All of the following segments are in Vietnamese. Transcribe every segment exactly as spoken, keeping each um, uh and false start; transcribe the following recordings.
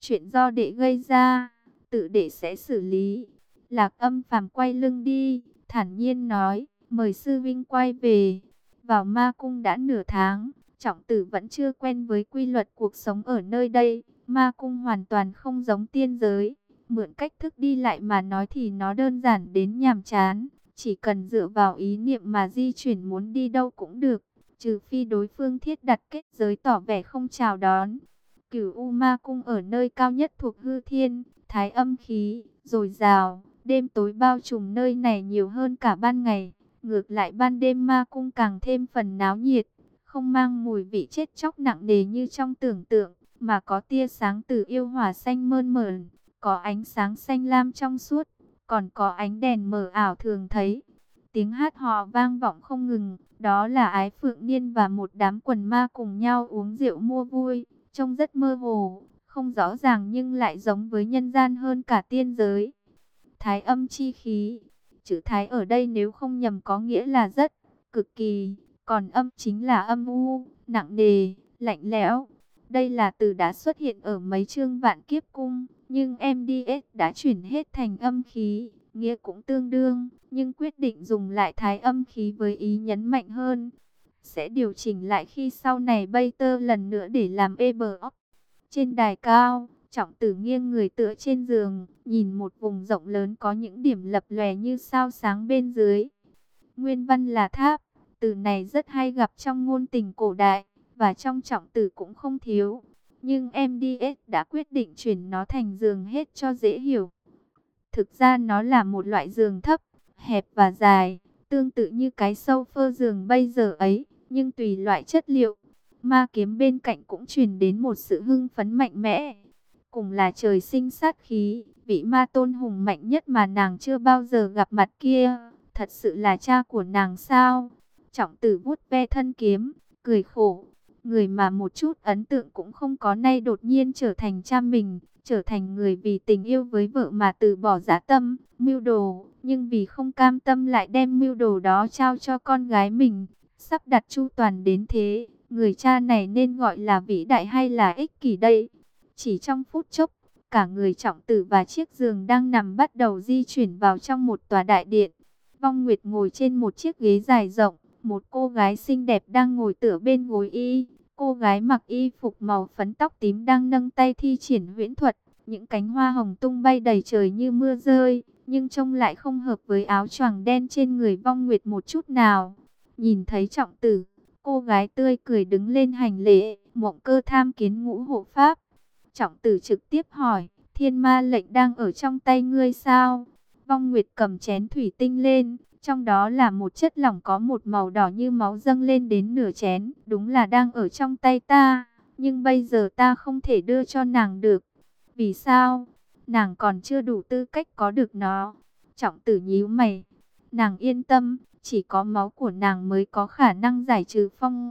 chuyện do đệ gây ra, tự đệ sẽ xử lý. Lạc Âm Phàm quay lưng đi, thản nhiên nói, mời sư vinh quay về. Vào ma cung đã nửa tháng, Trọng Tử vẫn chưa quen với quy luật cuộc sống ở nơi đây. Ma cung hoàn toàn không giống tiên giới. Mượn cách thức đi lại mà nói thì nó đơn giản đến nhàm chán. Chỉ cần dựa vào ý niệm mà di chuyển, muốn đi đâu cũng được. Trừ phi đối phương thiết đặt kết giới tỏ vẻ không chào đón. Cửu U Ma Cung ở nơi cao nhất thuộc hư thiên, thái âm khí dồi dào, đêm tối bao trùm nơi này nhiều hơn cả ban ngày. Ngược lại ban đêm ma cung càng thêm phần náo nhiệt, không mang mùi vị chết chóc nặng nề như trong tưởng tượng, mà có tia sáng từ yêu hỏa xanh mơn mởn, có ánh sáng xanh lam trong suốt, còn có ánh đèn mờ ảo thường thấy. Tiếng hát hò vang vọng không ngừng, đó là Ái Phượng Niên và một đám quần ma cùng nhau uống rượu mua vui, trông rất mơ hồ, không rõ ràng nhưng lại giống với nhân gian hơn cả tiên giới. Thái âm chi khí, chữ thái ở đây nếu không nhầm có nghĩa là rất, cực kỳ, còn âm chính là âm u, nặng nề, lạnh lẽo. Đây là từ đã xuất hiện ở mấy chương vạn kiếp cung, nhưng em đê ét đã chuyển hết thành âm khí, nghĩa cũng tương đương, nhưng quyết định dùng lại thái âm khí với ý nhấn mạnh hơn. Sẽ điều chỉnh lại khi sau này bay tơ lần nữa để làm ê bờ óc. Trên đài cao, Trọng Tử nghiêng người tựa trên giường, nhìn một vùng rộng lớn có những điểm lập lòe như sao sáng bên dưới. Nguyên văn là tháp, từ này rất hay gặp trong ngôn tình cổ đại, và trong Trọng Tử cũng không thiếu. Nhưng em đê ét đã quyết định chuyển nó thành giường hết cho dễ hiểu. Thực ra nó là một loại giường thấp, hẹp và dài, tương tự như cái sofa giường bây giờ ấy, nhưng tùy loại chất liệu. Ma kiếm bên cạnh cũng truyền đến một sự hưng phấn mạnh mẽ. Cùng là trời sinh sát khí, vị ma tôn hùng mạnh nhất mà nàng chưa bao giờ gặp mặt kia, thật sự là cha của nàng sao? Trọng Tử vuốt ve thân kiếm, cười khổ. Người mà một chút ấn tượng cũng không có nay đột nhiên trở thành cha mình, trở thành người vì tình yêu với vợ mà từ bỏ dã tâm, mưu đồ, nhưng vì không cam tâm lại đem mưu đồ đó trao cho con gái mình, sắp đặt chu toàn đến thế. Người cha này nên gọi là vĩ đại hay là ích kỷ đây? Chỉ trong phút chốc, cả người Trọng Tử và chiếc giường đang nằm bắt đầu di chuyển vào trong một tòa đại điện. Vong Nguyệt ngồi trên một chiếc ghế dài rộng, một cô gái xinh đẹp đang ngồi tựa bên gối y. Cô gái mặc y phục màu phấn, tóc tím đang nâng tay thi triển huyễn thuật. Những cánh hoa hồng tung bay đầy trời như mưa rơi, nhưng trông lại không hợp với áo choàng đen trên người Vong Nguyệt một chút nào. Nhìn thấy Trọng Tử, cô gái tươi cười đứng lên hành lễ. Mộng Cơ tham kiến Ngũ hộ pháp. Trọng Tử trực tiếp hỏi, thiên ma lệnh đang ở trong tay ngươi sao? Vong Nguyệt cầm chén thủy tinh lên, trong đó là một chất lỏng có một màu đỏ như máu dâng lên đến nửa chén. Đúng là đang ở trong tay ta, nhưng bây giờ ta không thể đưa cho nàng được. Vì sao? Nàng còn chưa đủ tư cách có được nó. Trọng Tử nhíu mày. Nàng yên tâm, chỉ có máu của nàng mới có khả năng giải trừ phong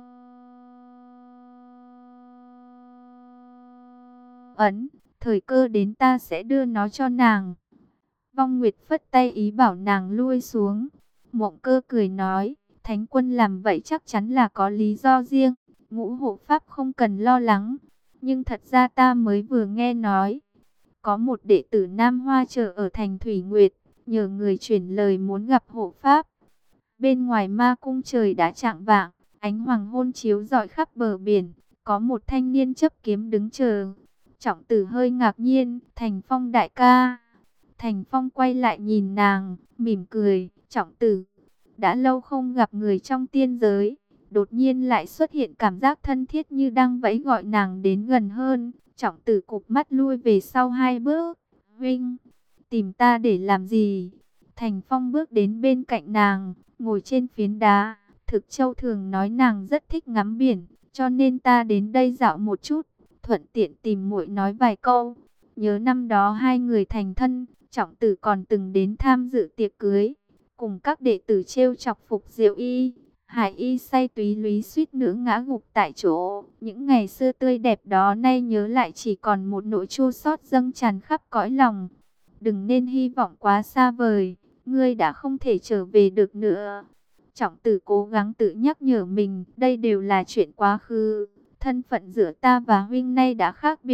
ấn. Thời cơ đến ta sẽ đưa nó cho nàng. Vong Nguyệt phất tay ý bảo nàng lui xuống. Mộng Cơ cười nói, Thánh quân làm vậy chắc chắn là có lý do riêng. Ngũ hộ pháp không cần lo lắng. Nhưng thật ra ta mới vừa nghe nói, có một đệ tử Nam Hoa chờ ở thành Thủy Nguyệt, nhờ người chuyển lời muốn gặp hộ pháp. Bên ngoài ma cung trời đã chạng vạng, ánh hoàng hôn chiếu rọi khắp bờ biển, có một thanh niên chấp kiếm đứng chờ. Trọng Tử hơi ngạc nhiên, Thành Phong đại ca. Thành Phong quay lại nhìn nàng, mỉm cười, Trọng Tử, đã lâu không gặp người trong tiên giới, đột nhiên lại xuất hiện cảm giác thân thiết như đang vẫy gọi nàng đến gần hơn. Trọng Tử cụp mắt lui về sau hai bước, huynh, tìm ta để làm gì? Thành Phong bước đến bên cạnh nàng, ngồi trên phiến đá. Thực Châu thường nói nàng rất thích ngắm biển, cho nên ta đến đây dạo một chút, thuận tiện tìm muội nói vài câu. Nhớ năm đó hai người thành thân, Trọng Tử còn từng đến tham dự tiệc cưới, cùng các đệ tử trêu chọc Phục Diệu Y. Hải Y say túy lúy suýt nữa ngã gục tại chỗ. Những ngày xưa tươi đẹp đó nay nhớ lại chỉ còn một nỗi chua xót dâng tràn khắp cõi lòng. Đừng nên hy vọng quá xa vời, ngươi đã không thể trở về được nữa. Trọng Tử cố gắng tự nhắc nhở mình, đây đều là chuyện quá khứ. Thân phận giữa ta và huynh nay đã khác biệt.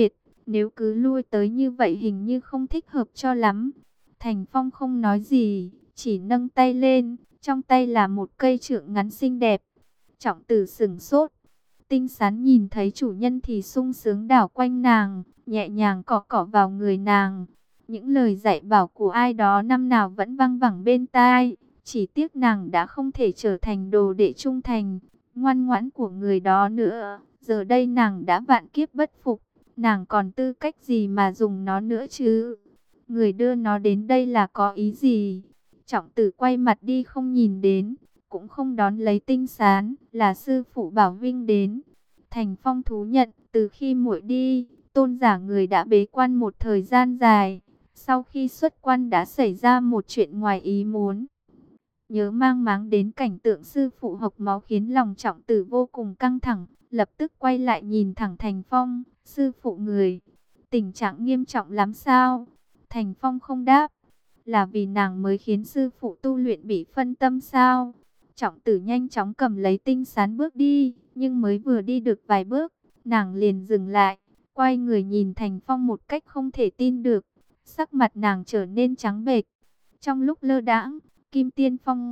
Nếu cứ lui tới như vậy hình như không thích hợp cho lắm. Thành Phong không nói gì, chỉ nâng tay lên, trong tay là một cây trượng ngắn xinh đẹp. Trọng Tử sững sốt. Tinh Sán nhìn thấy chủ nhân thì sung sướng đảo quanh nàng, nhẹ nhàng cọ cọ vào người nàng. Những lời dạy bảo của ai đó năm nào vẫn văng vẳng bên tai, chỉ tiếc nàng đã không thể trở thành đồ đệ trung thành, ngoan ngoãn của người đó nữa. Giờ đây nàng đã vạn kiếp bất phục, nàng còn tư cách gì mà dùng nó nữa chứ? Người đưa nó đến đây là có ý gì? Trọng Tử quay mặt đi không nhìn đến, cũng không đón lấy Tinh Sán, là sư phụ bảo Vinh đến. Thành Phong thú nhận, từ khi muội đi, Tôn giả người đã bế quan một thời gian dài. Sau khi xuất quan đã xảy ra một chuyện ngoài ý muốn. Nhớ mang máng đến cảnh tượng sư phụ hộc máu khiến lòng Trọng Tử vô cùng căng thẳng, lập tức quay lại nhìn thẳng Thành Phong, sư phụ người, tình trạng nghiêm trọng lắm sao? Thành Phong không đáp, là vì nàng mới khiến sư phụ tu luyện bị phân tâm sao? Trọng Tử nhanh chóng cầm lấy Tinh Sán bước đi, nhưng mới vừa đi được vài bước, nàng liền dừng lại, quay người nhìn Thành Phong một cách không thể tin được, sắc mặt nàng trở nên trắng bệch. Trong lúc lơ đãng, Kim Tiên Phong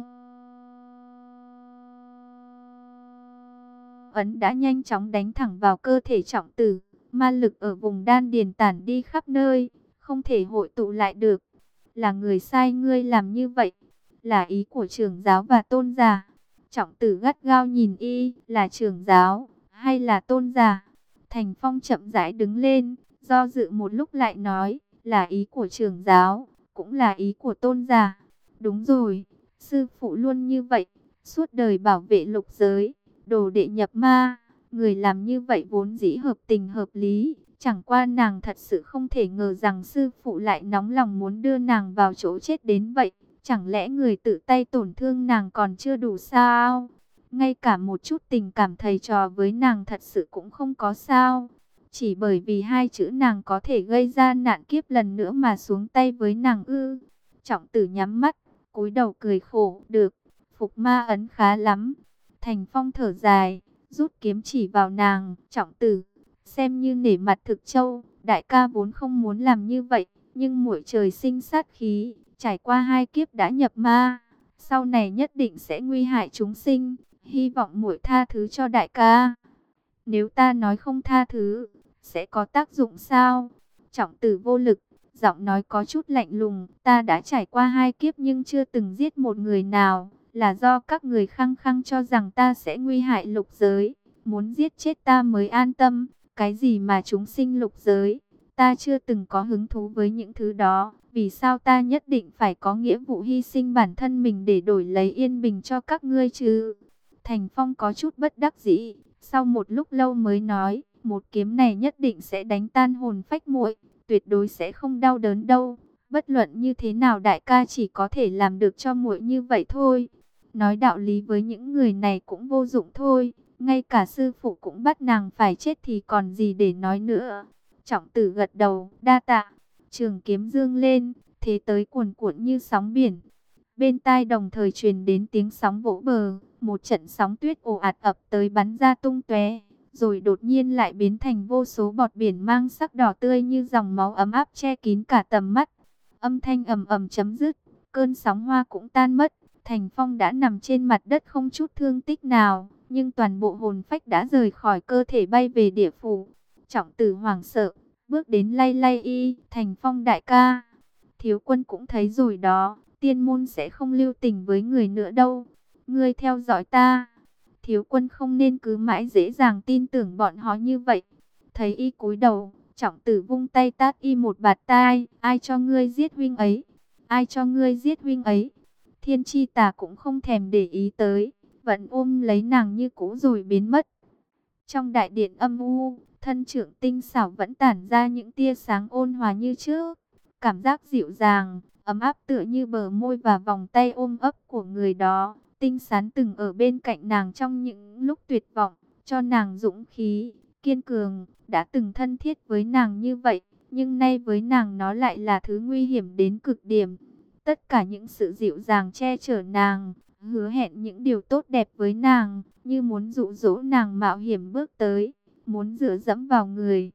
ấn đã nhanh chóng đánh thẳng vào cơ thể Trọng Tử, ma lực ở vùng đan điền tản đi khắp nơi, không thể hội tụ lại được. Là người sai ngươi làm như vậy, là ý của trưởng giáo và tôn giả. Trọng Tử gắt gao nhìn y, là trưởng giáo hay là tôn giả? Thành Phong chậm rãi đứng lên, do dự một lúc lại nói, là ý của trưởng giáo, cũng là ý của tôn giả. Đúng rồi, sư phụ luôn như vậy, suốt đời bảo vệ lục giới, đồ đệ nhập ma, người làm như vậy vốn dĩ hợp tình hợp lý. Chẳng qua nàng thật sự không thể ngờ rằng sư phụ lại nóng lòng muốn đưa nàng vào chỗ chết đến vậy. Chẳng lẽ người tự tay tổn thương nàng còn chưa đủ sao? Ngay cả một chút tình cảm thầy trò với nàng thật sự cũng không có sao? Chỉ bởi vì hai chữ nàng có thể gây ra nạn kiếp lần nữa mà xuống tay với nàng ư? Trọng Tử nhắm mắt, cúi đầu cười khổ, được, phục ma ấn khá lắm. Thành Phong thở dài, rút kiếm chỉ vào nàng, Trọng Tử, xem như nể mặt Thực Châu, đại ca vốn không muốn làm như vậy, nhưng muội trời sinh sát khí, trải qua hai kiếp đã nhập ma, sau này nhất định sẽ nguy hại chúng sinh, hy vọng muội tha thứ cho đại ca. Nếu ta nói không tha thứ, sẽ có tác dụng sao? Trọng Tử vô lực, giọng nói có chút lạnh lùng, ta đã trải qua hai kiếp nhưng chưa từng giết một người nào, là do các người khăng khăng cho rằng ta sẽ nguy hại lục giới, muốn giết chết ta mới an tâm. Cái gì mà chúng sinh lục giới, ta chưa từng có hứng thú với những thứ đó. Vì sao ta nhất định phải có nghĩa vụ hy sinh bản thân mình để đổi lấy yên bình cho các ngươi chứ? Thành Phong có chút bất đắc dĩ, sau một lúc lâu mới nói, một kiếm này nhất định sẽ đánh tan hồn phách muội, tuyệt đối sẽ không đau đớn đâu. Bất luận như thế nào đại ca chỉ có thể làm được cho muội như vậy thôi. Nói đạo lý với những người này cũng vô dụng thôi. Ngay cả sư phụ cũng bắt nàng phải chết thì còn gì để nói nữa. Trọng Tử gật đầu, đa tạ. Trường kiếm dương lên, thế tới cuồn cuộn như sóng biển. Bên tai đồng thời truyền đến tiếng sóng vỗ bờ, một trận sóng tuyết ồ ạt ập tới bắn ra tung tóe, rồi đột nhiên lại biến thành vô số bọt biển mang sắc đỏ tươi như dòng máu ấm áp che kín cả tầm mắt. Âm thanh ầm ầm chấm dứt, cơn sóng hoa cũng tan mất. Thành Phong đã nằm trên mặt đất không chút thương tích nào, nhưng toàn bộ hồn phách đã rời khỏi cơ thể bay về địa phủ. Trọng Tử hoảng sợ, bước đến lay lay y, Thành Phong đại ca. Thiếu quân cũng thấy rồi đó, tiên môn sẽ không lưu tình với người nữa đâu. Ngươi theo dõi ta. Thiếu quân không nên cứ mãi dễ dàng tin tưởng bọn họ như vậy. Thấy y cúi đầu, Trọng Tử vung tay tát y một bạt tai. Ai cho ngươi giết huynh ấy? Ai cho ngươi giết huynh ấy? Thiên Chi Tà cũng không thèm để ý tới, vẫn ôm lấy nàng như cũ rồi biến mất. Trong đại điện âm u, thân trưởng tinh xảo vẫn tản ra những tia sáng ôn hòa như trước. Cảm giác dịu dàng, ấm áp tựa như bờ môi và vòng tay ôm ấp của người đó. Tinh Sán từng ở bên cạnh nàng trong những lúc tuyệt vọng, cho nàng dũng khí, kiên cường, đã từng thân thiết với nàng như vậy. Nhưng nay với nàng nó lại là thứ nguy hiểm đến cực điểm. Tất cả những sự dịu dàng che chở nàng, hứa hẹn những điều tốt đẹp với nàng, như muốn dụ dỗ nàng mạo hiểm bước tới, muốn dựa dẫm vào người.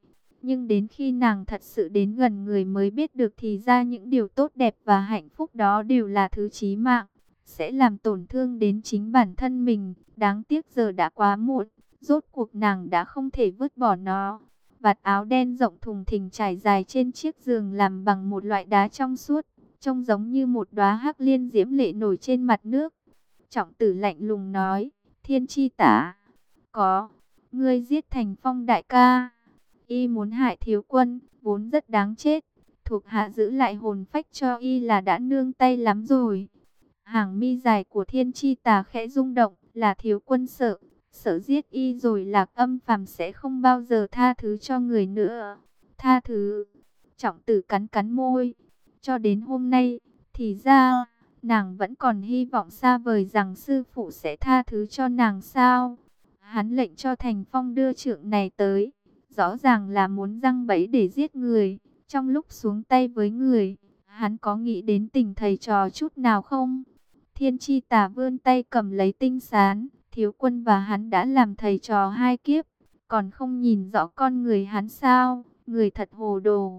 Nhưng đến khi nàng thật sự đến gần người mới biết được thì ra những điều tốt đẹp và hạnh phúc đó đều là thứ chí mạng, sẽ làm tổn thương đến chính bản thân mình. Đáng tiếc giờ đã quá muộn, rốt cuộc nàng đã không thể vứt bỏ nó. Vạt áo đen rộng thùng thình trải dài trên chiếc giường làm bằng một loại đá trong suốt, trông giống như một đóa hắc liên diễm lệ nổi trên mặt nước. Trọng Tử lạnh lùng nói, Thiên Chi Tả, có, ngươi giết Thành Phong đại ca. Y muốn hại thiếu quân, vốn rất đáng chết. Thuộc hạ giữ lại hồn phách cho y là đã nương tay lắm rồi. Hàng mi dài của Thiên Chi Tà khẽ rung động, là thiếu quân sợ. Sợ giết y rồi Lạc Âm Phàm sẽ không bao giờ tha thứ cho người nữa. Tha thứ. Trọng Tử cắn cắn môi. Cho đến hôm nay, thì ra, nàng vẫn còn hy vọng xa vời rằng sư phụ sẽ tha thứ cho nàng sao. Hắn lệnh cho Thành Phong đưa trượng này tới. Rõ ràng là muốn giăng bẫy để giết người. Trong lúc xuống tay với người, hắn có nghĩ đến tình thầy trò chút nào không? Thiên Chi Tà vươn tay cầm lấy tinh sán. Thiếu quân và hắn đã làm thầy trò hai kiếp, còn không nhìn rõ con người hắn sao? Người thật hồ đồ.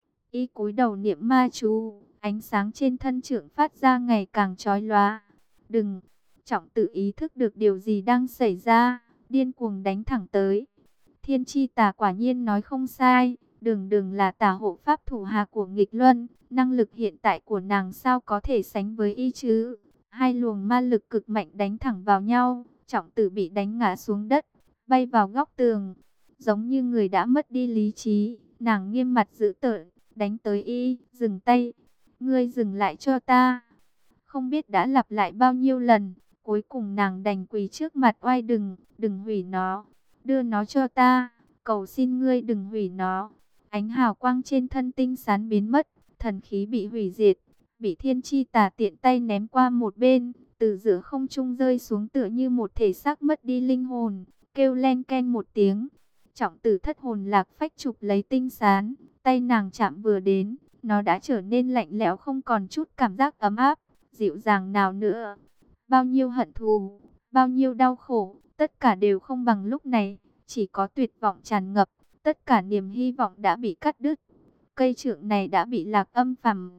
Y cúi đầu niệm ma chú, ánh sáng trên thân trượng phát ra ngày càng chói lóa. Đừng! Trọng Tử ý thức được điều gì đang xảy ra, điên cuồng đánh thẳng tới. Thiên Chi Tà quả nhiên nói không sai, Đường Đường là tà hộ pháp thủ hạ của Nghịch Luân, năng lực hiện tại của nàng sao có thể sánh với y chứ? Hai luồng ma lực cực mạnh đánh thẳng vào nhau, Trọng Tử bị đánh ngã xuống đất, bay vào góc tường, giống như người đã mất đi lý trí. Nàng nghiêm mặt dữ tợn, đánh tới y, dừng tay, ngươi dừng lại cho ta. Không biết đã lặp lại bao nhiêu lần, cuối cùng nàng đành quỳ trước mặt oai, đừng, đừng hủy nó, đưa nó cho ta, cầu xin ngươi đừng hủy nó. Ánh hào quang trên thân tinh sán biến mất, thần khí bị hủy diệt, bị Thiên Chi Tà tiện tay ném qua một bên, từ giữa không trung rơi xuống tựa như một thể xác mất đi linh hồn, kêu len ken một tiếng. Trọng Tử thất hồn lạc phách chụp lấy tinh sán, tay nàng chạm vừa đến, nó đã trở nên lạnh lẽo, không còn chút cảm giác ấm áp, dịu dàng nào nữa. Bao nhiêu hận thù, bao nhiêu đau khổ, tất cả đều không bằng lúc này, chỉ có tuyệt vọng tràn ngập, tất cả niềm hy vọng đã bị cắt đứt. Cây trượng này đã bị Lạc Âm Phàm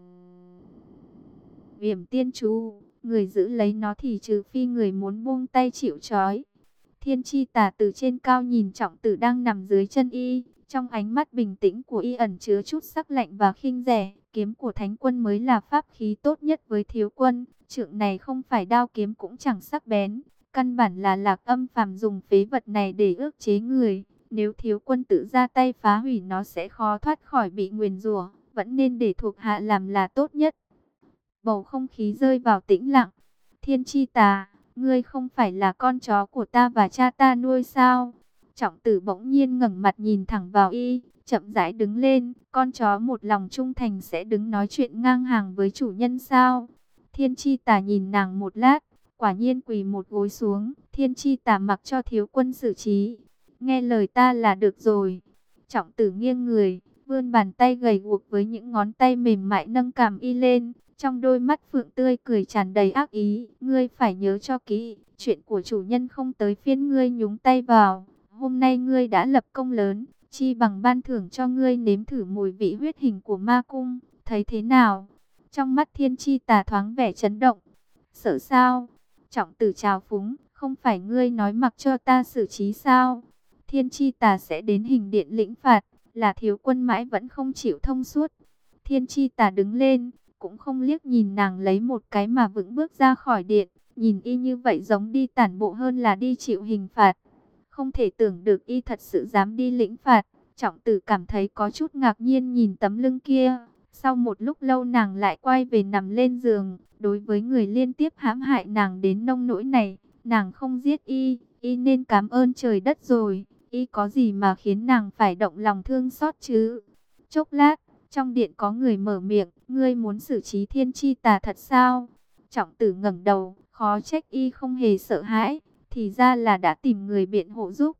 viêm tiên chú, người giữ lấy nó thì trừ phi người muốn buông tay chịu trói. Thiên Chi Tà từ trên cao nhìn Trọng Tử đang nằm dưới chân y, trong ánh mắt bình tĩnh của y ẩn chứa chút sắc lạnh và khinh rẻ. Kiếm của Thánh Quân mới là pháp khí tốt nhất với thiếu quân, trượng này không phải đao kiếm cũng chẳng sắc bén, căn bản là Lạc Âm Phàm dùng phế vật này để ước chế người. Nếu thiếu quân tự ra tay phá hủy nó sẽ khó thoát khỏi bị nguyền rủa, vẫn nên để thuộc hạ làm là tốt nhất. Bầu không khí rơi vào tĩnh lặng. Thiên Chi Tà, ngươi không phải là con chó của ta và cha ta nuôi sao? Trọng Tử bỗng nhiên ngẩng mặt nhìn thẳng vào y, chậm rãi đứng lên. Con chó một lòng trung thành sẽ đứng nói chuyện ngang hàng với chủ nhân sao? Thiên Chi Tà nhìn nàng một lát, quả nhiên quỳ một gối xuống. Thiên Chi Tà mặc cho thiếu quân xử trí. Nghe lời ta là được rồi. Trọng Tử nghiêng người, vươn bàn tay gầy guộc với những ngón tay mềm mại nâng cằm y lên. Trong đôi mắt phượng tươi cười tràn đầy ác ý. Ngươi phải nhớ cho kỹ, chuyện của chủ nhân không tới phiên ngươi nhúng tay vào. Hôm nay ngươi đã lập công lớn, chi bằng ban thưởng cho ngươi nếm thử mùi vị huyết hình của ma cung. Thấy thế nào? Trong mắt Thiên Chi Tà thoáng vẻ chấn động. Sợ sao? Trọng Tử trào phúng, không phải ngươi nói mặc cho ta xử trí sao? Thiên Chi Tà sẽ đến hình điện lĩnh phạt, là thiếu quân mãi vẫn không chịu thông suốt. Thiên Chi Tà đứng lên, cũng không liếc nhìn nàng lấy một cái mà vững bước ra khỏi điện, nhìn y như vậy giống đi tản bộ hơn là đi chịu hình phạt. Không thể tưởng được y thật sự dám đi lĩnh phạt. Trọng Tử cảm thấy có chút ngạc nhiên nhìn tấm lưng kia. Sau một lúc lâu nàng lại quay về nằm lên giường. Đối với người liên tiếp hãm hại nàng đến nông nỗi này, nàng không giết y, y nên cảm ơn trời đất rồi. Y có gì mà khiến nàng phải động lòng thương xót chứ? Chốc lát, trong điện có người mở miệng, ngươi muốn xử trí Thiên Chi Tà thật sao? Trọng Tử ngẩng đầu, khó trách y không hề sợ hãi, thì ra là đã tìm người biện hộ giúp.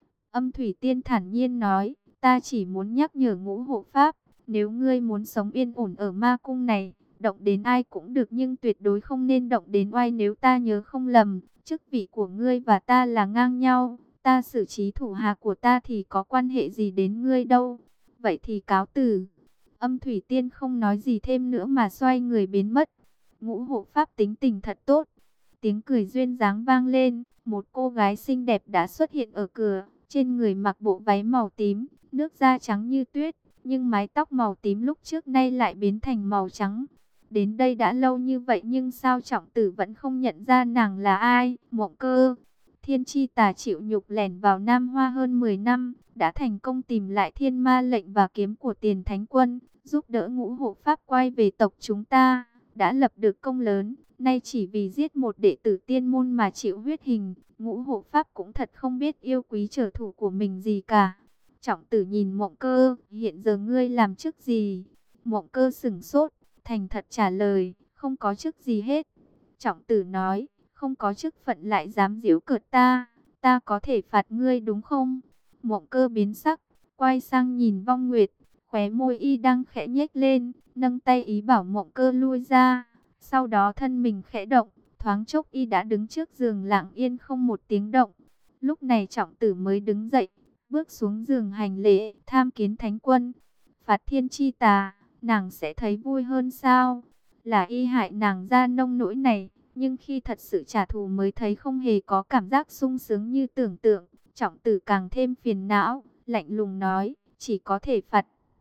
Âm Thủy Tiên thản nhiên nói, ta chỉ muốn nhắc nhở Ngũ hộ pháp, nếu ngươi muốn sống yên ổn ở ma cung này, động đến ai cũng được nhưng tuyệt đối không nên động đến oai. Nếu ta nhớ không lầm, chức vị của ngươi và ta là ngang nhau, Ta xử trí thủ hạ của ta thì có quan hệ gì đến ngươi đâu. Vậy thì cáo từ. Âm Thủy Tiên không nói gì thêm nữa mà xoay người biến mất. Ngũ hộ pháp tính tình thật tốt. Tiếng cười duyên dáng vang lên. Một cô gái xinh đẹp đã xuất hiện ở cửa. Trên người mặc bộ váy màu tím, nước da trắng như tuyết. Nhưng mái tóc màu tím lúc trước nay lại biến thành màu trắng. Đến đây đã lâu như vậy nhưng sao Trọng Tử vẫn không nhận ra nàng là ai? Mộng Cơ. Thiên Chi Tà chịu nhục lẻn vào Nam Hoa hơn mười năm, đã thành công tìm lại thiên ma lệnh và kiếm của Tiền Thánh Quân, giúp đỡ ngũ hộ pháp quay về tộc chúng ta, đã lập được công lớn. Nay chỉ vì giết một đệ tử tiên môn mà chịu huyết hình, ngũ hộ pháp cũng thật không biết yêu quý trở thủ của mình gì cả. Trọng Tử nhìn Mộng Cơ, hiện giờ ngươi làm chức gì? Mộng Cơ sửng sốt, thành thật trả lời, không có chức gì hết. Trọng Tử nói, không có chức phận lại dám giễu cợt ta, ta có thể phạt ngươi đúng không? Mộng Cơ biến sắc, quay sang nhìn Vong Nguyệt, khóe môi y đang khẽ nhếch lên, nâng tay ý bảo Mộng Cơ lui ra. Sau đó thân mình khẽ động, thoáng chốc y đã đứng trước giường lặng yên không một tiếng động. Lúc này Trọng Tử mới đứng dậy, bước xuống giường hành lễ, tham kiến Thánh Quân. Phạt Thiên Chi Tà, nàng sẽ thấy vui hơn sao? Là y hại nàng ra nông nỗi này, nhưng khi thật sự trả thù mới thấy không hề có cảm giác sung sướng như tưởng tượng. Trọng Tử càng thêm phiền não, lạnh lùng nói, chỉ có thể phạt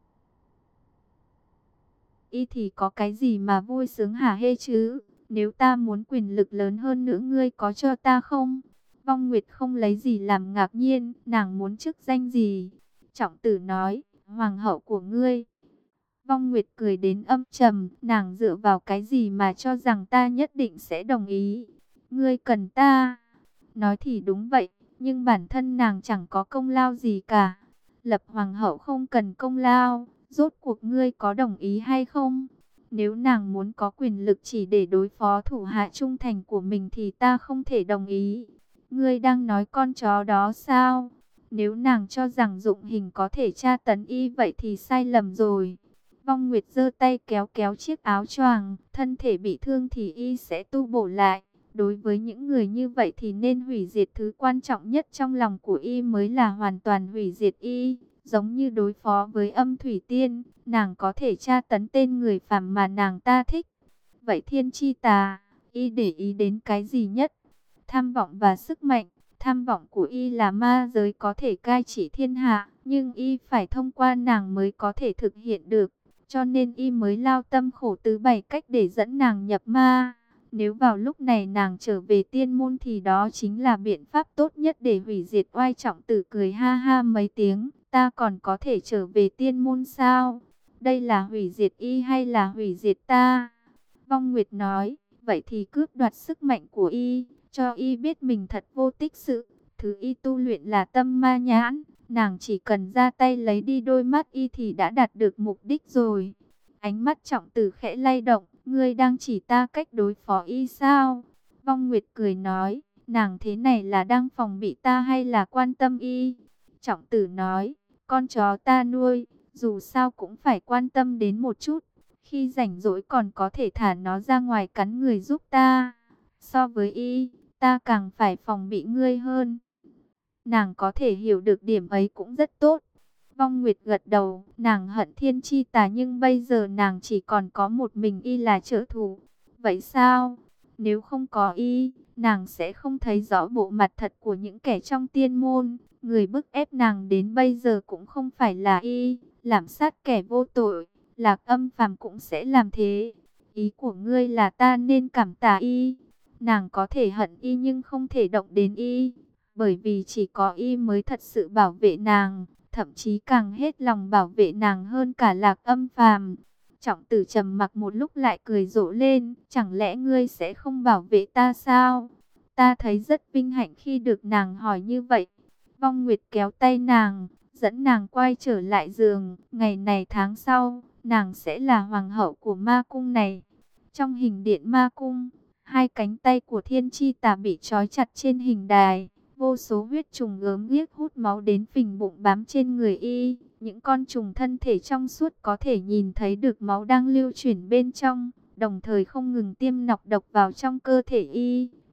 y thì có cái gì mà vui sướng hả hê chứ? Nếu ta muốn quyền lực lớn hơn nữa ngươi có cho ta không? Vong Nguyệt không lấy gì làm ngạc nhiên, nàng muốn chức danh gì? Trọng Tử nói, hoàng hậu của ngươi. Vong Nguyệt cười đến âm trầm, nàng dựa vào cái gì mà cho rằng ta nhất định sẽ đồng ý? Ngươi cần ta. Nói thì đúng vậy, nhưng bản thân nàng chẳng có công lao gì cả. Lập hoàng hậu không cần công lao, rốt cuộc ngươi có đồng ý hay không? Nếu nàng muốn có quyền lực chỉ để đối phó thủ hạ trung thành của mình thì ta không thể đồng ý. Ngươi đang nói con chó đó sao? Nếu nàng cho rằng dụng hình có thể tra tấn y vậy thì sai lầm rồi. Vong Nguyệt giơ tay kéo kéo chiếc áo choàng, thân thể bị thương thì y sẽ tu bổ lại. Đối với những người như vậy thì nên hủy diệt thứ quan trọng nhất trong lòng của y mới là hoàn toàn hủy diệt y. Giống như đối phó với Âm Thủy Tiên, nàng có thể tra tấn tên người phàm mà nàng ta thích. Vậy Thiên Chi Tà, y để ý đến cái gì nhất? Tham vọng và sức mạnh. Tham vọng của y là ma giới có thể cai trị thiên hạ, nhưng y phải thông qua nàng mới có thể thực hiện được. Cho nên y mới lao tâm khổ tứ bày cách để dẫn nàng nhập ma. Nếu vào lúc này nàng trở về tiên môn thì đó chính là biện pháp tốt nhất để hủy diệt oai. Trọng Tử cười ha ha mấy tiếng. Ta còn có thể trở về tiên môn sao? Đây là hủy diệt y hay là hủy diệt ta? Vong Nguyệt nói, vậy thì cướp đoạt sức mạnh của y, cho y biết mình thật vô tích sự. Thứ y tu luyện là tâm ma nhãn. Nàng chỉ cần ra tay lấy đi đôi mắt y thì đã đạt được mục đích rồi. Ánh mắt Trọng Tử khẽ lay động, ngươi đang chỉ ta cách đối phó y sao? Vong Nguyệt cười nói, nàng thế này là đang phòng bị ta hay là quan tâm y? Trọng Tử nói, con chó ta nuôi, dù sao cũng phải quan tâm đến một chút. Khi rảnh rỗi còn có thể thả nó ra ngoài cắn người giúp ta. So với y, ta càng phải phòng bị ngươi hơn. Nàng có thể hiểu được điểm ấy cũng rất tốt. Vong Nguyệt gật đầu, nàng hận Thiên Chi Tà nhưng bây giờ nàng chỉ còn có một mình y là trợ thủ. Vậy sao? Nếu không có y, nàng sẽ không thấy rõ bộ mặt thật của những kẻ trong tiên môn. Người bức ép nàng đến bây giờ cũng không phải là y, làm sát kẻ vô tội. Lạc Âm Phàm cũng sẽ làm thế. Ý của ngươi là ta nên cảm tạ y. Nàng có thể hận y nhưng không thể động đến y. Bởi vì chỉ có y mới thật sự bảo vệ nàng, thậm chí càng hết lòng bảo vệ nàng hơn cả Lạc Âm Phàm. Trọng Tử trầm mặc một lúc lại cười rộ lên, chẳng lẽ ngươi sẽ không bảo vệ ta sao? Ta thấy rất vinh hạnh khi được nàng hỏi như vậy. Vong Nguyệt kéo tay nàng, dẫn nàng quay trở lại giường. Ngày này tháng sau, nàng sẽ là hoàng hậu của ma cung này. Trong hình điện ma cung, hai cánh tay của Thiên Chi Tà bị trói chặt trên hình đài. Vô số huyết trùng gớm ghiếc hút máu đến phình bụng bám trên người y. Những con trùng thân thể trong suốt có thể nhìn thấy được máu đang lưu chuyển bên trong, đồng thời không ngừng tiêm nọc độc vào trong cơ thể y.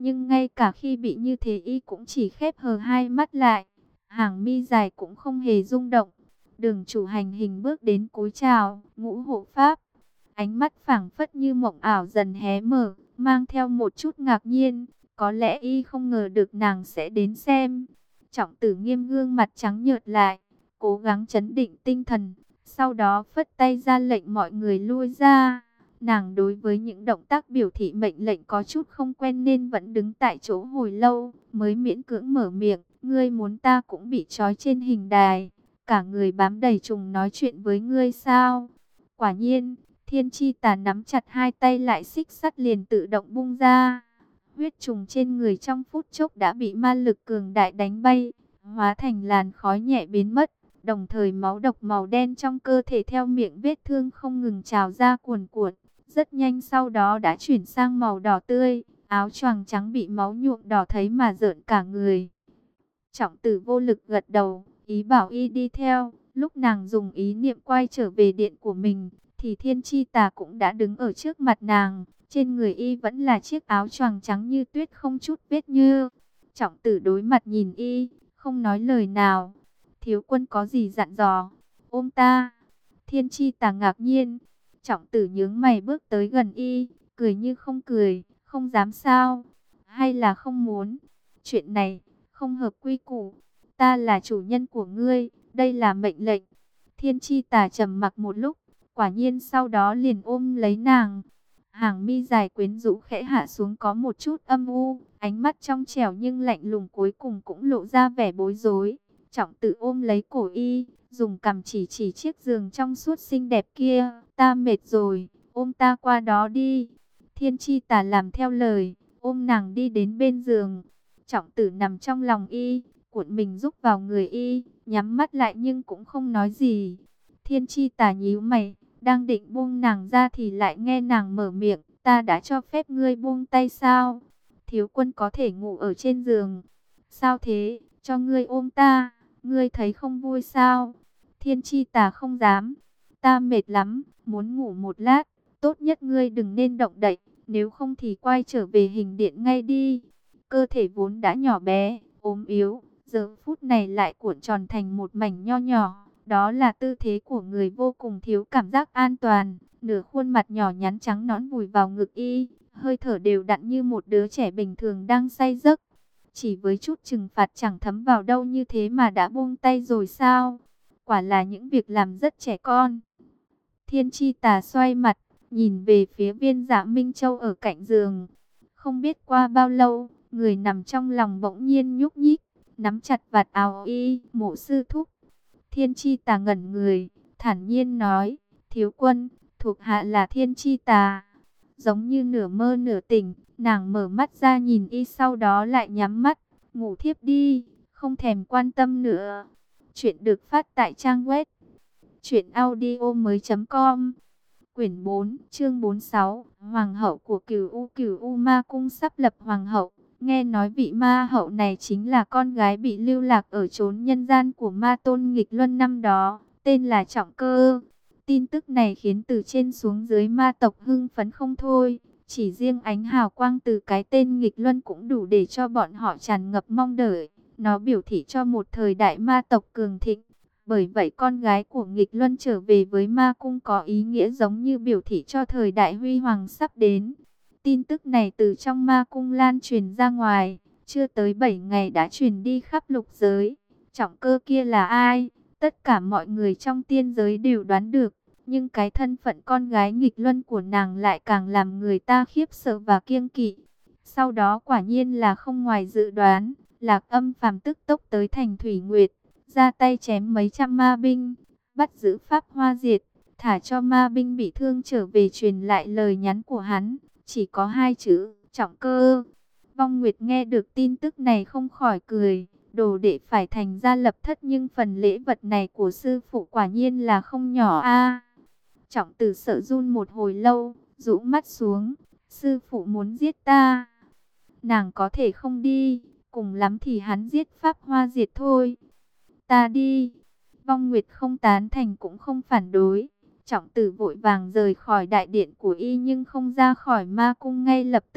Nhưng ngay cả khi bị như thế y cũng chỉ khép hờ hai mắt lại. Hàng mi dài cũng không hề rung động. Đường chủ hành hình bước đến cúi chào, Ngũ hộ pháp. Ánh mắt phảng phất như mộng ảo dần hé mở, mang theo một chút ngạc nhiên. Có lẽ y không ngờ được nàng sẽ đến xem. Trọng tử Nghiêm gương mặt trắng nhợt lại, cố gắng trấn định tinh thần. Sau đó phất tay ra lệnh mọi người lui ra. Nàng đối với những động tác biểu thị mệnh lệnh có chút không quen nên vẫn đứng tại chỗ hồi lâu, mới miễn cưỡng mở miệng. Ngươi muốn ta cũng bị trói trên hình đài, cả người bám đầy trùng nói chuyện với ngươi sao? Quả nhiên, Thiên Chi Tà nắm chặt hai tay lại, xích sắt liền tự động bung ra. Huyết trùng trên người trong phút chốc đã bị ma lực cường đại đánh bay, hóa thành làn khói nhẹ biến mất. Đồng thời máu độc màu đen trong cơ thể theo miệng vết thương không ngừng trào ra cuồn cuộn. Rất nhanh sau đó đã chuyển sang màu đỏ tươi, áo choàng trắng bị máu nhuộm đỏ thấy mà rợn cả người. Trọng tử vô lực gật đầu, ý bảo y đi theo. Lúc nàng dùng ý niệm quay trở về điện của mình, thì Thiên Chi Tà cũng đã đứng ở trước mặt nàng. Trên người y vẫn là chiếc áo choàng trắng như tuyết không chút vết nhơ. Trọng tử đối mặt nhìn y, không nói lời nào. Thiếu quân có gì dặn dò? Ôm ta. Thiên Chi Tà ngạc nhiên. Trọng tử nhướng mày bước tới gần y, cười như không cười, không dám sao? Hay là không muốn? Chuyện này không hợp quy củ. Ta là chủ nhân của ngươi, đây là mệnh lệnh. Thiên Chi Tà trầm mặc một lúc, quả nhiên sau đó liền ôm lấy nàng. Hàng mi dài quyến rũ khẽ hạ xuống có một chút âm u, ánh mắt trong trẻo nhưng lạnh lùng cuối cùng cũng lộ ra vẻ bối rối. Trọng tử ôm lấy cổ y, dùng cằm chỉ chỉ chiếc giường trong suốt xinh đẹp kia. Ta mệt rồi, ôm ta qua đó đi. Thiên Chi Tà làm theo lời, ôm nàng đi đến bên giường. Trọng tử nằm trong lòng y, cuộn mình rúc vào người y, nhắm mắt lại nhưng cũng không nói gì. Thiên Chi Tà nhíu mày, đang định buông nàng ra thì lại nghe nàng mở miệng. Ta đã cho phép ngươi buông tay sao? Thiếu quân có thể ngủ ở trên giường. Sao thế, cho ngươi ôm ta, ngươi thấy không vui sao? Thiên Chi Tà không dám. Ta mệt lắm, muốn ngủ một lát. Tốt nhất ngươi đừng nên động đậy, nếu không thì quay trở về hình điện ngay đi. Cơ thể vốn đã nhỏ bé, ốm yếu, giờ phút này lại cuộn tròn thành một mảnh nho nhỏ. Đó là tư thế của người vô cùng thiếu cảm giác an toàn. Nửa khuôn mặt nhỏ nhắn trắng nõn vùi vào ngực y, hơi thở đều đặn như một đứa trẻ bình thường đang say giấc. Chỉ với chút trừng phạt chẳng thấm vào đâu như thế mà đã buông tay rồi sao? Quả là những việc làm rất trẻ con. Thiên Chi Tà xoay mặt, nhìn về phía Viên Dạ Minh Châu ở cạnh giường. Không biết qua bao lâu, người nằm trong lòng bỗng nhiên nhúc nhích, nắm chặt vạt áo y. Mộ sư thúc. Thiên Chi Tà ngẩn người, thản nhiên nói, thiếu quân, thuộc hạ là Thiên Chi Tà. Giống như nửa mơ nửa tỉnh, nàng mở mắt ra nhìn y, sau đó lại nhắm mắt, ngủ thiếp đi, không thèm quan tâm nữa. Chuyện được phát tại trang web truyện audio mới chấm com. Quyển bốn, chương bốn mươi sáu, Hoàng hậu của Cửu U. Cửu U Ma Cung sắp lập hoàng hậu. Nghe nói vị ma hậu này chính là con gái bị lưu lạc ở chốn nhân gian của ma tôn nghịch luân năm đó, tên là Trọng Cơ. Tin tức này khiến từ trên xuống dưới ma tộc hưng phấn không thôi. Chỉ riêng ánh hào quang từ cái tên nghịch luân cũng đủ để cho bọn họ tràn ngập mong đợi. Nó biểu thị cho một thời đại ma tộc cường thịnh. Bởi vậy con gái của nghịch luân trở về với ma cung có ý nghĩa giống như biểu thị cho thời đại huy hoàng sắp đến. Tin tức này từ trong ma cung lan truyền ra ngoài, chưa tới bảy ngày đã truyền đi khắp lục giới. Trọng Cơ kia là ai? Tất cả mọi người trong tiên giới đều đoán được, nhưng cái thân phận con gái nghịch luân của nàng lại càng làm người ta khiếp sợ và kiêng kỵ. Sau đó quả nhiên là không ngoài dự đoán, Lạc Âm phàm tức tốc tới thành Thủy Nguyệt, ra tay chém mấy trăm ma binh, bắt giữ Pháp Hoa Diệt, thả cho ma binh bị thương trở về truyền lại lời nhắn của hắn, chỉ có hai chữ, Trọng Cơ. Vong Nguyệt nghe được tin tức này không khỏi cười, đồ đệ phải thành ra lập thất nhưng phần lễ vật này của sư phụ quả nhiên là không nhỏ a. Trọng Tử sợ run một hồi lâu, rũ mắt xuống, sư phụ muốn giết ta. Nàng có thể không đi, cùng lắm thì hắn giết Pháp Hoa Diệt thôi. Ta đi. Vong Nguyệt không tán thành cũng không phản đối. Trọng Tử vội vàng rời khỏi đại điện của y nhưng không ra khỏi ma cung ngay lập tức.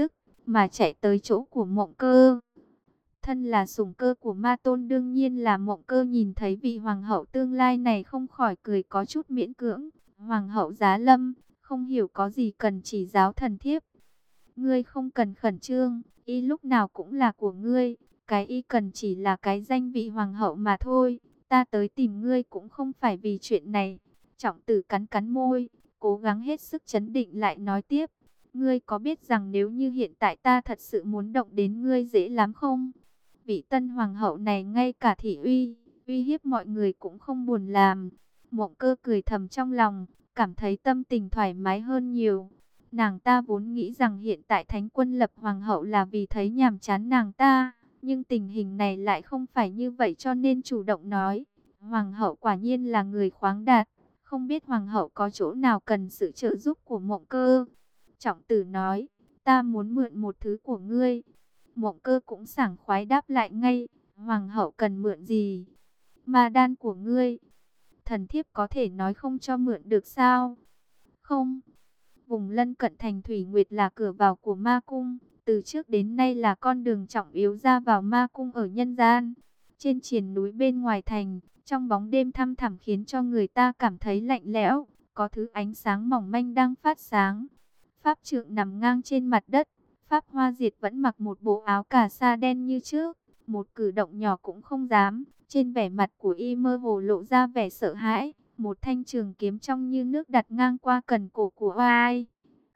mà chạy tới chỗ của Mộng Cơ. Thân là sủng cơ của Ma Tôn, đương nhiên là Mộng Cơ nhìn thấy vị hoàng hậu tương lai này không khỏi cười có chút miễn cưỡng. Hoàng hậu giá lâm, không hiểu có gì cần chỉ giáo thần thiếp. Ngươi không cần khẩn trương, y lúc nào cũng là của ngươi, cái y cần chỉ là cái danh vị hoàng hậu mà thôi. Ta tới tìm ngươi cũng không phải vì chuyện này. Trọng Tử cắn cắn môi, cố gắng hết sức trấn định lại nói tiếp. Ngươi có biết rằng nếu như hiện tại ta thật sự muốn động đến ngươi dễ lắm không? Vị tân hoàng hậu này ngay cả thị uy, uy hiếp mọi người cũng không buồn làm. Mộng Cơ cười thầm trong lòng, cảm thấy tâm tình thoải mái hơn nhiều. Nàng ta vốn nghĩ rằng hiện tại Thánh Quân lập hoàng hậu là vì thấy nhàm chán nàng ta, nhưng tình hình này lại không phải như vậy cho nên chủ động nói. Hoàng hậu quả nhiên là người khoáng đạt, không biết hoàng hậu có chỗ nào cần sự trợ giúp của Mộng Cơ. Trọng Tử nói, ta muốn mượn một thứ của ngươi. Mộng Cơ cũng sảng khoái đáp lại ngay, hoàng hậu cần mượn gì? Ma đan của ngươi. Thần thiếp có thể nói không cho mượn được sao? Không. Vùng lân cận thành Thủy Nguyệt là cửa vào của ma cung, từ trước đến nay là con đường trọng yếu ra vào ma cung ở nhân gian. Trên triền núi bên ngoài thành, trong bóng đêm thăm thẳm khiến cho người ta cảm thấy lạnh lẽo, có thứ ánh sáng mỏng manh đang phát sáng. Pháp trượng nằm ngang trên mặt đất, Pháp Hoa Diệt vẫn mặc một bộ áo cà sa đen như trước, một cử động nhỏ cũng không dám. Trên vẻ mặt của y mơ hồ lộ ra vẻ sợ hãi, một thanh trường kiếm trong như nước đặt ngang qua cần cổ của ai.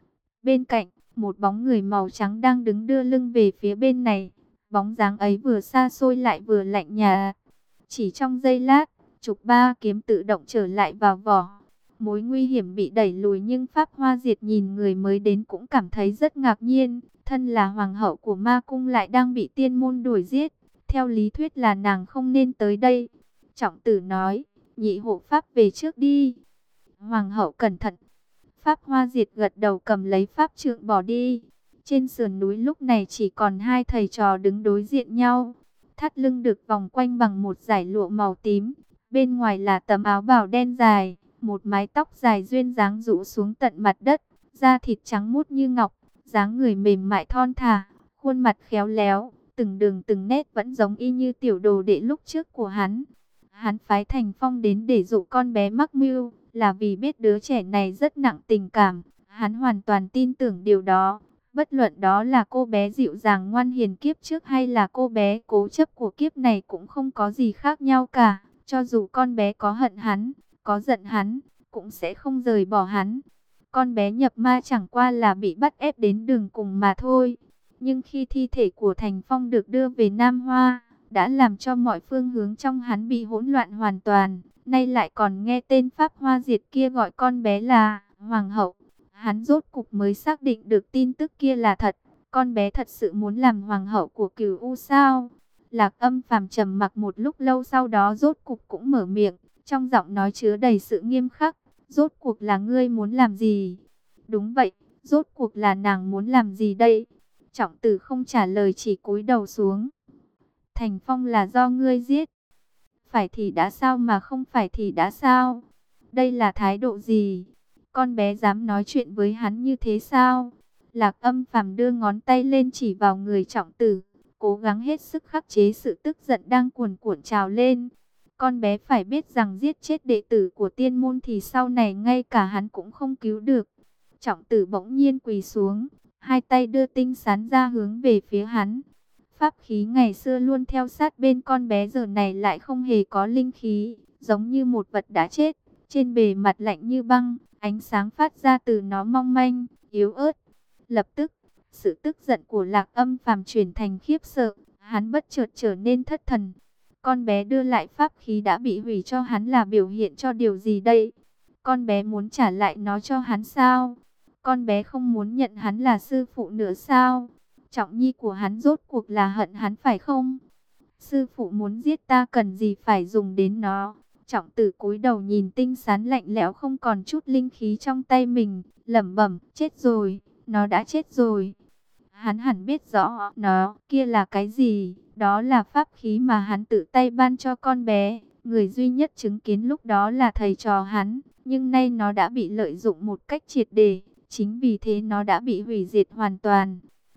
Bên cạnh, một bóng người màu trắng đang đứng đưa lưng về phía bên này. Bóng dáng ấy vừa xa xôi lại vừa lạnh nhạt. Chỉ trong giây lát, trục ba kiếm tự động trở lại vào vỏ. Mối nguy hiểm bị đẩy lùi nhưng Pháp Hoa Diệt nhìn người mới đến cũng cảm thấy rất ngạc nhiên. Thân là hoàng hậu của ma cung lại đang bị tiên môn đuổi giết. Theo lý thuyết là nàng không nên tới đây. Trọng Tử nói, nhị hộ pháp về trước đi. Hoàng hậu cẩn thận. Pháp Hoa Diệt gật đầu cầm lấy pháp trượng bỏ đi. Trên sườn núi lúc này chỉ còn hai thầy trò đứng đối diện nhau. Thắt lưng được vòng quanh bằng một dải lụa màu tím. Bên ngoài là tấm áo bào đen dài. Một mái tóc dài duyên dáng rũ xuống tận mặt đất. Da thịt trắng muốt như ngọc. Dáng người mềm mại thon thả. Khuôn mặt khéo léo. Từng đường từng nét vẫn giống y như tiểu đồ đệ lúc trước của hắn. Hắn phái Thành Phong đến để dụ con bé mắc mưu, là vì biết đứa trẻ này rất nặng tình cảm. Hắn hoàn toàn tin tưởng điều đó. Bất luận đó là cô bé dịu dàng ngoan hiền kiếp trước hay là cô bé cố chấp của kiếp này cũng không có gì khác nhau cả. Cho dù con bé có hận hắn, có giận hắn, cũng sẽ không rời bỏ hắn. Con bé nhập ma chẳng qua là bị bắt ép đến đường cùng mà thôi. Nhưng khi thi thể của Thành Phong được đưa về Nam Hoa, đã làm cho mọi phương hướng trong hắn bị hỗn loạn hoàn toàn. Nay lại còn nghe tên Pháp Hoa Diệt kia gọi con bé là Hoàng hậu. Hắn rốt cục mới xác định được tin tức kia là thật. Con bé thật sự muốn làm Hoàng hậu của Cửu U sao? Lạc Âm Phàm trầm mặc một lúc lâu, sau đó rốt cục cũng mở miệng. Trong giọng nói chứa đầy sự nghiêm khắc. Rốt cuộc là ngươi muốn làm gì? Đúng vậy, rốt cuộc là nàng muốn làm gì đây? Trọng Tử không trả lời, chỉ cúi đầu xuống. Thành Phong là do ngươi giết. Phải thì đã sao mà không phải thì đã sao? Đây là thái độ gì? Con bé dám nói chuyện với hắn như thế sao? Lạc Âm Phàm đưa ngón tay lên chỉ vào người Trọng Tử, cố gắng hết sức khắc chế sự tức giận đang cuồn cuộn trào lên. Con bé phải biết rằng giết chết đệ tử của tiên môn thì sau này ngay cả hắn cũng không cứu được. Trọng Tử bỗng nhiên quỳ xuống, hai tay đưa tinh sán ra hướng về phía hắn. Pháp khí ngày xưa luôn theo sát bên con bé giờ này lại không hề có linh khí, giống như một vật đã chết. Trên bề mặt lạnh như băng, ánh sáng phát ra từ nó mong manh, yếu ớt. Lập tức, sự tức giận của Lạc Âm Phàm chuyển thành khiếp sợ, hắn bất chợt trở nên thất thần. Con bé đưa lại pháp khí đã bị hủy cho hắn là biểu hiện cho điều gì đây? Con bé muốn trả lại nó cho hắn sao? Con bé không muốn nhận hắn là sư phụ nữa sao? Trọng nhi của hắn rốt cuộc là hận hắn phải không? Sư phụ muốn giết ta cần gì phải dùng đến nó? Trọng Tử cúi đầu nhìn tinh sán lạnh lẽo không còn chút linh khí trong tay mình, lẩm bẩm, chết rồi, nó đã chết rồi. Hắn hẳn biết rõ nó kia là cái gì, đó là pháp khí mà hắn tự tay ban cho con bé. Người duy nhất chứng kiến lúc đó là thầy trò hắn, nhưng nay nó đã bị lợi dụng một cách triệt để, chính vì thế nó đã bị hủy diệt hoàn toàn.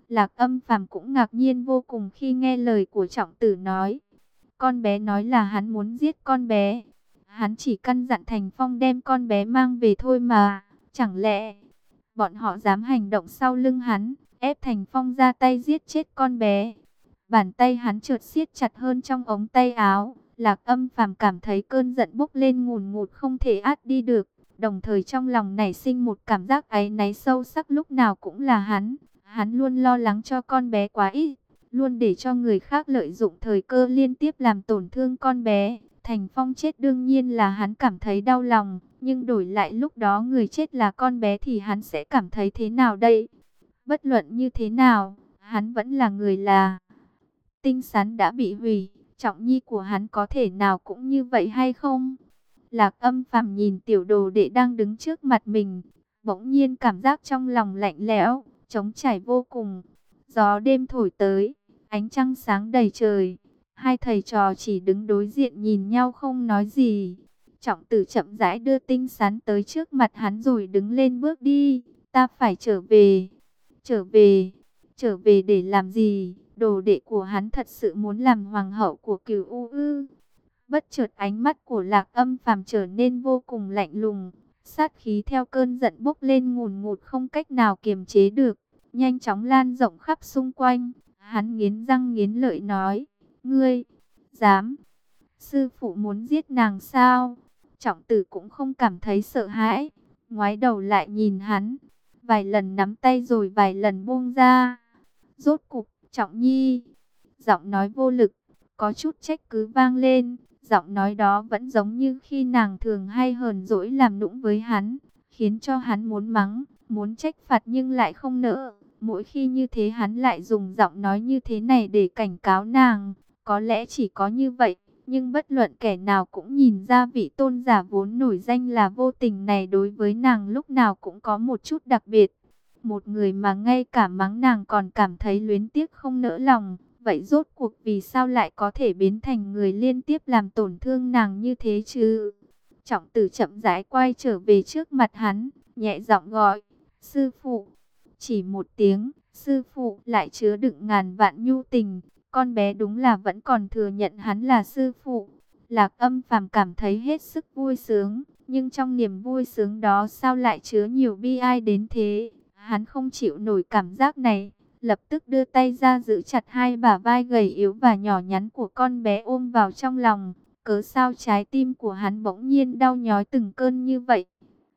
Lạc Âm Phàm cũng ngạc nhiên vô cùng khi nghe lời của Trọng Tử nói. Con bé nói là hắn muốn giết con bé. Hắn chỉ căn dặn Thành Phong đem con bé mang về thôi mà. Chẳng lẽ bọn họ dám hành động sau lưng hắn, ép Thành Phong ra tay giết chết con bé? Bàn tay hắn chợt siết chặt hơn trong ống tay áo. Lạc Âm Phàm cảm thấy cơn giận bốc lên ngùn ngụt không thể át đi được. Đồng thời trong lòng nảy sinh một cảm giác áy náy sâu sắc, lúc nào cũng là hắn. Hắn luôn lo lắng cho con bé quá ít, luôn để cho người khác lợi dụng thời cơ liên tiếp làm tổn thương con bé. Thành Phong chết đương nhiên là hắn cảm thấy đau lòng, nhưng đổi lại lúc đó người chết là con bé thì hắn sẽ cảm thấy thế nào đây? Bất luận như thế nào, hắn vẫn là người là. Tinh Sán đã bị hủy, trọng nhi của hắn có thể nào cũng như vậy hay không? Lạc Âm Phàm nhìn tiểu đồ đệ đang đứng trước mặt mình, bỗng nhiên cảm giác trong lòng lạnh lẽo, trống trải vô cùng. Gió đêm thổi tới, ánh trăng sáng đầy trời. Hai thầy trò chỉ đứng đối diện nhìn nhau không nói gì. Trọng Tử chậm rãi đưa Tinh Sán tới trước mặt hắn rồi đứng lên bước đi. Ta phải trở về. Trở về? Trở về để làm gì? Đồ đệ của hắn thật sự muốn làm hoàng hậu của Cửu U ư? Bất chợt ánh mắt của Lạc Âm Phàm trở nên vô cùng lạnh lùng, sát khí theo cơn giận bốc lên ngùn ngụt không cách nào kiềm chế được, nhanh chóng lan rộng khắp xung quanh. Hắn nghiến răng nghiến lợi nói, ngươi, dám, sư phụ muốn giết nàng sao? Trọng Tử cũng không cảm thấy sợ hãi, ngoái đầu lại nhìn hắn, vài lần nắm tay rồi vài lần buông ra. Rốt cục, Trọng Nhi, giọng nói vô lực, có chút trách cứ vang lên. Giọng nói đó vẫn giống như khi nàng thường hay hờn dỗi làm nũng với hắn, khiến cho hắn muốn mắng, muốn trách phạt nhưng lại không nỡ. Mỗi khi như thế hắn lại dùng giọng nói như thế này để cảnh cáo nàng. Có lẽ chỉ có như vậy, nhưng bất luận kẻ nào cũng nhìn ra vị tôn giả vốn nổi danh là vô tình này đối với nàng lúc nào cũng có một chút đặc biệt. Một người mà ngay cả mắng nàng còn cảm thấy luyến tiếc không nỡ lòng. Vậy rốt cuộc vì sao lại có thể biến thành người liên tiếp làm tổn thương nàng như thế chứ? Trọng Tử chậm rãi quay trở về trước mặt hắn, nhẹ giọng gọi, sư phụ. Chỉ một tiếng, sư phụ lại chứa đựng ngàn vạn nhu tình. Con bé đúng là vẫn còn thừa nhận hắn là sư phụ. Lạc Âm Phàm cảm thấy hết sức vui sướng, nhưng trong niềm vui sướng đó sao lại chứa nhiều bi ai đến thế? Hắn không chịu nổi cảm giác này, lập tức đưa tay ra giữ chặt hai bả vai gầy yếu và nhỏ nhắn của con bé ôm vào trong lòng. Cớ sao trái tim của hắn bỗng nhiên đau nhói từng cơn như vậy?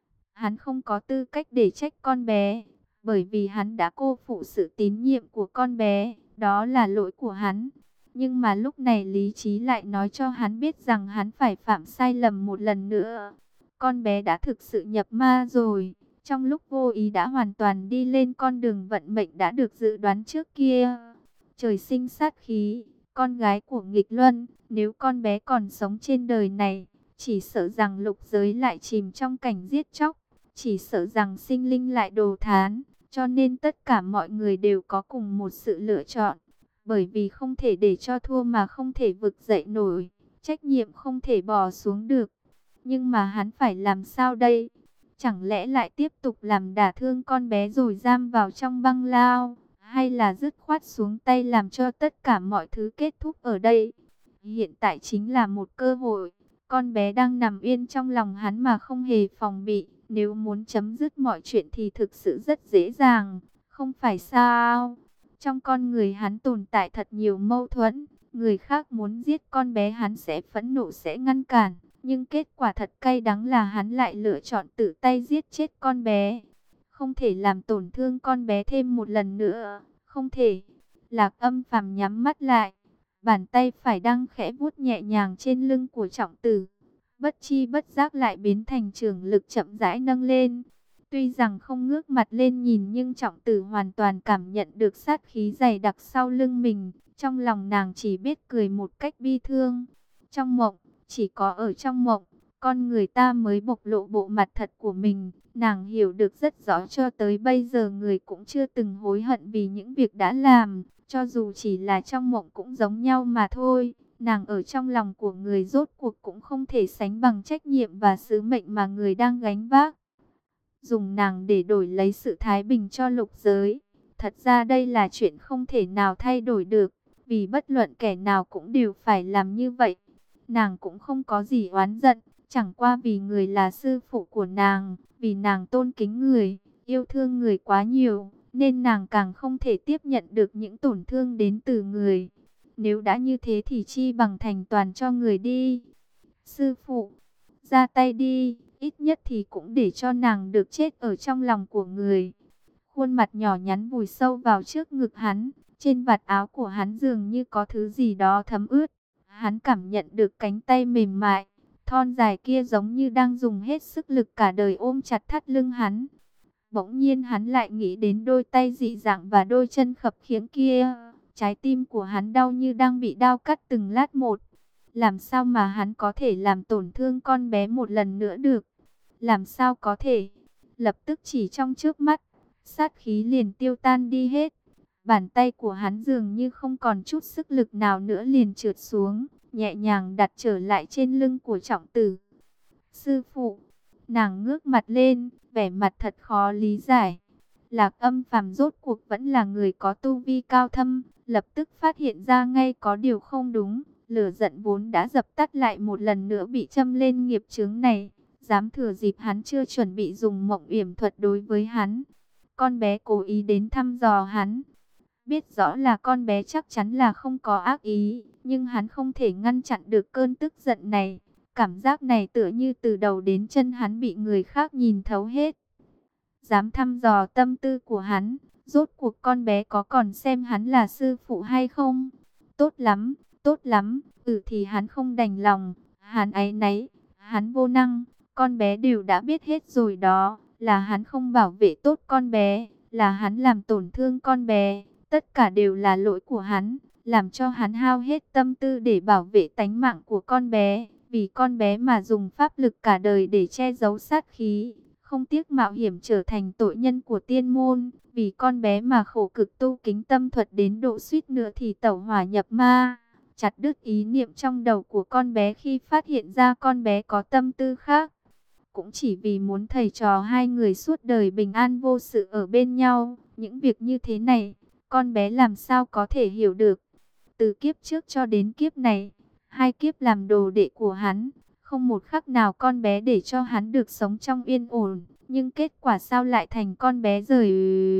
Hắn không có tư cách để trách con bé, bởi vì hắn đã cô phụ sự tín nhiệm của con bé, đó là lỗi của hắn. Nhưng mà lúc này lý trí lại nói cho hắn biết rằng hắn phải phạm sai lầm một lần nữa. Con bé đã thực sự nhập ma rồi. Trong lúc vô ý đã hoàn toàn đi lên con đường vận mệnh đã được dự đoán trước kia. Trời sinh sát khí, con gái của nghịch luân, nếu con bé còn sống trên đời này, chỉ sợ rằng lục giới lại chìm trong cảnh giết chóc, chỉ sợ rằng sinh linh lại đồ thán. Cho nên tất cả mọi người đều có cùng một sự lựa chọn, bởi vì không thể để cho thua mà không thể vực dậy nổi, trách nhiệm không thể bỏ xuống được. Nhưng mà hắn phải làm sao đây? Chẳng lẽ lại tiếp tục làm đả thương con bé rồi giam vào trong băng lao, hay là dứt khoát xuống tay làm cho tất cả mọi thứ kết thúc ở đây? Hiện tại chính là một cơ hội. Con bé đang nằm yên trong lòng hắn mà không hề phòng bị. Nếu muốn chấm dứt mọi chuyện thì thực sự rất dễ dàng, không phải sao? Trong con người hắn tồn tại thật nhiều mâu thuẫn. Người khác muốn giết con bé hắn sẽ phẫn nộ, sẽ ngăn cản. Nhưng kết quả thật cay đắng là hắn lại lựa chọn tự tay giết chết con bé. Không thể làm tổn thương con bé thêm một lần nữa. Không thể. Lạc Âm Phàm nhắm mắt lại. Bàn tay phải đang khẽ vuốt nhẹ nhàng trên lưng của Trọng Tử. Bất chi bất giác lại biến thành trường lực chậm rãi nâng lên. Tuy rằng không ngước mặt lên nhìn nhưng Trọng Tử hoàn toàn cảm nhận được sát khí dày đặc sau lưng mình. Trong lòng nàng chỉ biết cười một cách bi thương. Trong mộng, chỉ có ở trong mộng, con người ta mới bộc lộ bộ mặt thật của mình. Nàng hiểu được rất rõ cho tới bây giờ người cũng chưa từng hối hận vì những việc đã làm. Cho dù chỉ là trong mộng cũng giống nhau mà thôi. Nàng ở trong lòng của người rốt cuộc cũng không thể sánh bằng trách nhiệm và sứ mệnh mà người đang gánh vác. Dùng nàng để đổi lấy sự thái bình cho lục giới. Thật ra đây là chuyện không thể nào thay đổi được, vì bất luận kẻ nào cũng đều phải làm như vậy. Nàng cũng không có gì oán giận, chẳng qua vì người là sư phụ của nàng, vì nàng tôn kính người, yêu thương người quá nhiều, nên nàng càng không thể tiếp nhận được những tổn thương đến từ người. Nếu đã như thế thì chi bằng thành toàn cho người đi. Sư phụ, ra tay đi, ít nhất thì cũng để cho nàng được chết ở trong lòng của người. Khuôn mặt nhỏ nhắn vùi sâu vào trước ngực hắn, trên vạt áo của hắn dường như có thứ gì đó thấm ướt. Hắn cảm nhận được cánh tay mềm mại, thon dài kia giống như đang dùng hết sức lực cả đời ôm chặt thắt lưng hắn. Bỗng nhiên hắn lại nghĩ đến đôi tay dị dạng và đôi chân khập khiễng kia. Trái tim của hắn đau như đang bị đao cắt từng lát một. Làm sao mà hắn có thể làm tổn thương con bé một lần nữa được? Làm sao có thể? Lập tức chỉ trong trước mắt, sát khí liền tiêu tan đi hết. Bàn tay của hắn dường như không còn chút sức lực nào nữa liền trượt xuống, nhẹ nhàng đặt trở lại trên lưng của Trọng Tử. Sư phụ, nàng ngước mặt lên, vẻ mặt thật khó lý giải. Lạc Âm Phàm rốt cuộc vẫn là người có tu vi cao thâm, lập tức phát hiện ra ngay có điều không đúng. Lửa giận vốn đã dập tắt lại một lần nữa bị châm lên nghiệp chướng này. Dám thừa dịp hắn chưa chuẩn bị dùng mộng yểm thuật đối với hắn. Con bé cố ý đến thăm dò hắn. Biết rõ là con bé chắc chắn là không có ác ý, nhưng hắn không thể ngăn chặn được cơn tức giận này. Cảm giác này tựa như từ đầu đến chân hắn bị người khác nhìn thấu hết. Dám thăm dò tâm tư của hắn, rốt cuộc con bé có còn xem hắn là sư phụ hay không? Tốt lắm, tốt lắm, ừ thì hắn không đành lòng, hắn áy náy, hắn vô năng, con bé đều đã biết hết rồi đó, là hắn không bảo vệ tốt con bé, là hắn làm tổn thương con bé, tất cả đều là lỗi của hắn, làm cho hắn hao hết tâm tư để bảo vệ tánh mạng của con bé, vì con bé mà dùng pháp lực cả đời để che giấu sát khí. Không tiếc mạo hiểm trở thành tội nhân của tiên môn, vì con bé mà khổ cực tu kính tâm thuật đến độ suýt nữa thì tẩu hỏa nhập ma. Chặt đứt ý niệm trong đầu của con bé khi phát hiện ra con bé có tâm tư khác. Cũng chỉ vì muốn thầy trò hai người suốt đời bình an vô sự ở bên nhau. Những việc như thế này, con bé làm sao có thể hiểu được. Từ kiếp trước cho đến kiếp này, hai kiếp làm đồ đệ của hắn. Không một khắc nào con bé để cho hắn được sống trong yên ổn. Nhưng kết quả sao lại thành con bé rời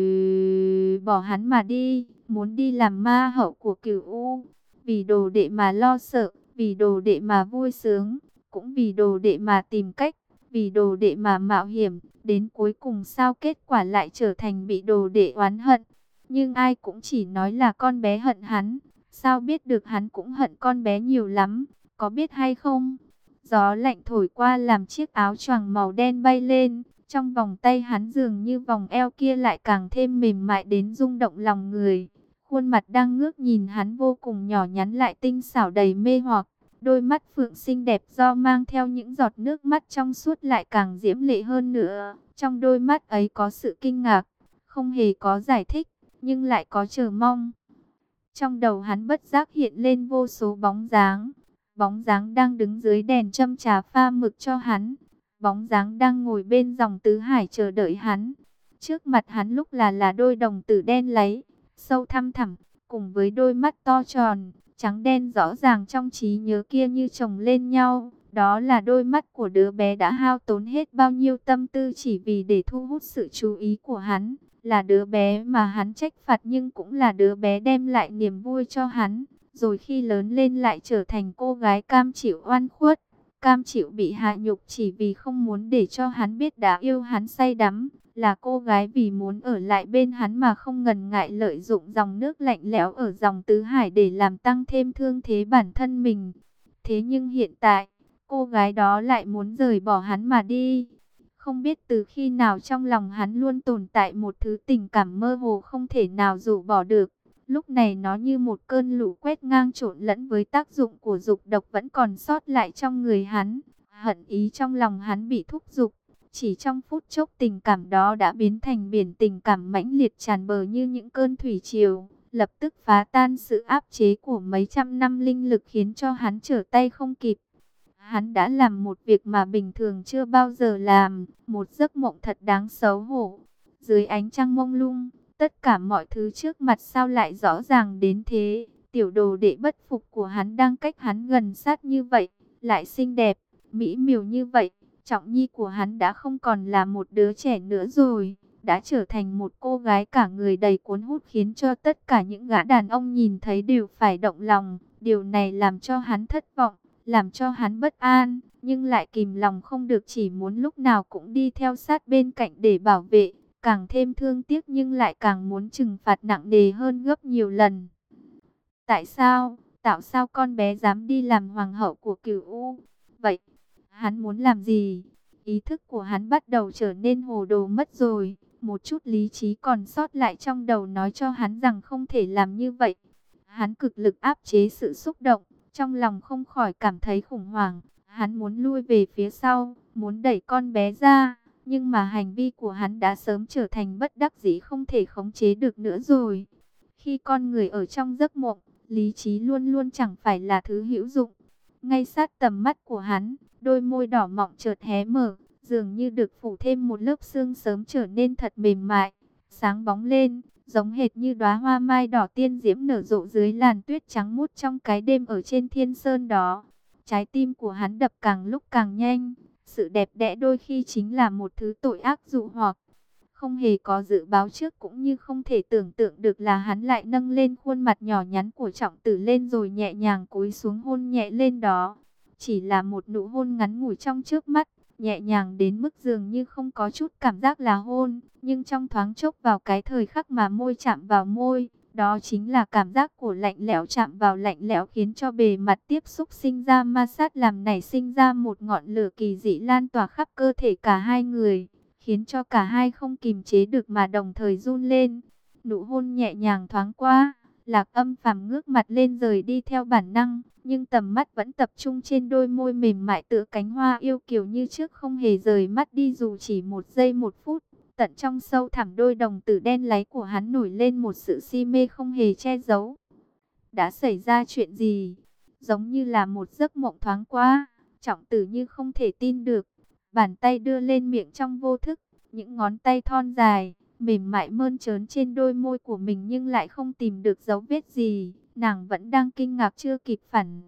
bỏ hắn mà đi. Muốn đi làm ma hậu của Cửu U. Vì đồ đệ mà lo sợ. Vì đồ đệ mà vui sướng. Cũng vì đồ đệ mà tìm cách. Vì đồ đệ mà mạo hiểm. Đến cuối cùng sao kết quả lại trở thành bị đồ đệ oán hận. Nhưng ai cũng chỉ nói là con bé hận hắn. Sao biết được hắn cũng hận con bé nhiều lắm. Có biết hay không? Gió lạnh thổi qua làm chiếc áo choàng màu đen bay lên. Trong vòng tay hắn dường như vòng eo kia lại càng thêm mềm mại đến rung động lòng người. Khuôn mặt đang ngước nhìn hắn vô cùng nhỏ nhắn lại tinh xảo đầy mê hoặc. Đôi mắt phượng xinh đẹp do mang theo những giọt nước mắt trong suốt lại càng diễm lệ hơn nữa. Trong đôi mắt ấy có sự kinh ngạc, không hề có giải thích, nhưng lại có chờ mong. Trong đầu hắn bất giác hiện lên vô số bóng dáng. Bóng dáng đang đứng dưới đèn châm trà pha mực cho hắn. Bóng dáng đang ngồi bên dòng tứ hải chờ đợi hắn. Trước mặt hắn lúc là là đôi đồng tử đen láy, sâu thăm thẳm, cùng với đôi mắt to tròn, trắng đen rõ ràng trong trí nhớ kia như chồng lên nhau. Đó là đôi mắt của đứa bé đã hao tốn hết bao nhiêu tâm tư chỉ vì để thu hút sự chú ý của hắn. Là đứa bé mà hắn trách phạt nhưng cũng là đứa bé đem lại niềm vui cho hắn. Rồi khi lớn lên lại trở thành cô gái cam chịu oan khuất, cam chịu bị hạ nhục chỉ vì không muốn để cho hắn biết đã yêu hắn say đắm. Là cô gái vì muốn ở lại bên hắn mà không ngần ngại lợi dụng dòng nước lạnh lẽo ở dòng tứ hải để làm tăng thêm thương thế bản thân mình. Thế nhưng hiện tại, cô gái đó lại muốn rời bỏ hắn mà đi. Không biết từ khi nào trong lòng hắn luôn tồn tại một thứ tình cảm mơ hồ không thể nào rũ bỏ được. Lúc này nó như một cơn lũ quét ngang trộn lẫn với tác dụng của dục độc vẫn còn sót lại trong người hắn. Hận ý trong lòng hắn bị thúc giục. Chỉ trong phút chốc tình cảm đó đã biến thành biển tình cảm mãnh liệt tràn bờ như những cơn thủy triều. Lập tức phá tan sự áp chế của mấy trăm năm linh lực khiến cho hắn trở tay không kịp. Hắn đã làm một việc mà bình thường chưa bao giờ làm. Một giấc mộng thật đáng xấu hổ. Dưới ánh trăng mông lung, tất cả mọi thứ trước mặt sao lại rõ ràng đến thế. Tiểu đồ đệ bất phục của hắn đang cách hắn gần sát như vậy, lại xinh đẹp, mỹ miều như vậy. Trọng nhi của hắn đã không còn là một đứa trẻ nữa rồi, đã trở thành một cô gái cả người đầy cuốn hút, khiến cho tất cả những gã đàn ông nhìn thấy đều phải động lòng. Điều này làm cho hắn thất vọng, làm cho hắn bất an, nhưng lại kìm lòng không được, chỉ muốn lúc nào cũng đi theo sát bên cạnh để bảo vệ. Càng thêm thương tiếc nhưng lại càng muốn trừng phạt nặng nề hơn gấp nhiều lần. Tại sao, tại sao con bé dám đi làm hoàng hậu của Cửu U? Vậy, hắn muốn làm gì? Ý thức của hắn bắt đầu trở nên hồ đồ mất rồi. Một chút lý trí còn sót lại trong đầu nói cho hắn rằng không thể làm như vậy. Hắn cực lực áp chế sự xúc động, trong lòng không khỏi cảm thấy khủng hoảng. Hắn muốn lui về phía sau, muốn đẩy con bé ra. Nhưng mà hành vi của hắn đã sớm trở thành bất đắc dĩ, không thể khống chế được nữa rồi. Khi con người ở trong giấc mộng, lý trí luôn luôn chẳng phải là thứ hữu dụng. Ngay sát tầm mắt của hắn, đôi môi đỏ mọng chợt hé mở, dường như được phủ thêm một lớp sương sớm, trở nên thật mềm mại, sáng bóng lên, giống hệt như đóa hoa mai đỏ tiên diễm nở rộ dưới làn tuyết trắng muốt trong cái đêm ở trên thiên sơn đó. Trái tim của hắn đập càng lúc càng nhanh. Sự đẹp đẽ đôi khi chính là một thứ tội ác dụ hoặc. Không hề có dự báo trước, cũng như không thể tưởng tượng được là hắn lại nâng lên khuôn mặt nhỏ nhắn của Trọng Tử lên, rồi nhẹ nhàng cúi xuống hôn nhẹ lên đó. Chỉ là một nụ hôn ngắn ngủi trong trước mắt, nhẹ nhàng đến mức dường như không có chút cảm giác là hôn. Nhưng trong thoáng chốc, vào cái thời khắc mà môi chạm vào môi, đó chính là cảm giác của lạnh lẽo chạm vào lạnh lẽo, khiến cho bề mặt tiếp xúc sinh ra ma sát, làm nảy sinh ra một ngọn lửa kỳ dị lan tỏa khắp cơ thể cả hai người, khiến cho cả hai không kìm chế được mà đồng thời run lên. Nụ hôn nhẹ nhàng thoáng qua, Lạc Âm Phàm ngước mặt lên rời đi theo bản năng, nhưng tầm mắt vẫn tập trung trên đôi môi mềm mại tựa cánh hoa yêu kiều như trước, không hề rời mắt đi dù chỉ một giây một phút. Tận trong sâu thẳm đôi đồng tử đen láy của hắn nổi lên một sự si mê không hề che giấu. Đã xảy ra chuyện gì? Giống như là một giấc mộng thoáng qua, Trọng Tử như không thể tin được. Bàn tay đưa lên miệng trong vô thức, những ngón tay thon dài, mềm mại mơn trớn trên đôi môi của mình, nhưng lại không tìm được dấu vết gì. Nàng vẫn đang kinh ngạc chưa kịp phản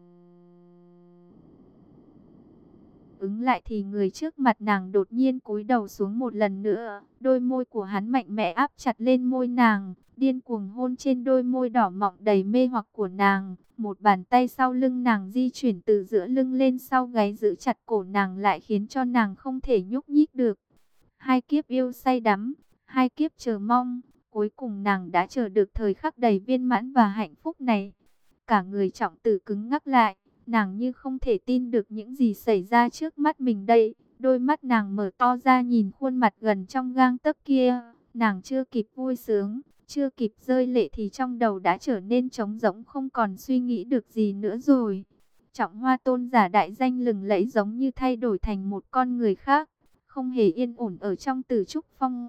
ứng lại, thì người trước mặt nàng đột nhiên cúi đầu xuống một lần nữa. Đôi môi của hắn mạnh mẽ áp chặt lên môi nàng, điên cuồng hôn trên đôi môi đỏ mọng đầy mê hoặc của nàng. Một bàn tay sau lưng nàng di chuyển từ giữa lưng lên sau gáy, giữ chặt cổ nàng lại, khiến cho nàng không thể nhúc nhích được. Hai kiếp yêu say đắm, hai kiếp chờ mong, cuối cùng nàng đã chờ được thời khắc đầy viên mãn và hạnh phúc này. Cả người Trọng Tử cứng ngắc lại. Nàng như không thể tin được những gì xảy ra trước mắt mình đây. Đôi mắt nàng mở to ra nhìn khuôn mặt gần trong gang tấc kia. Nàng chưa kịp vui sướng, chưa kịp rơi lệ, thì trong đầu đã trở nên trống rỗng, không còn suy nghĩ được gì nữa rồi. Trọng Hoa tôn giả đại danh lừng lẫy giống như thay đổi thành một con người khác, không hề yên ổn ở trong Tử Trúc Phong.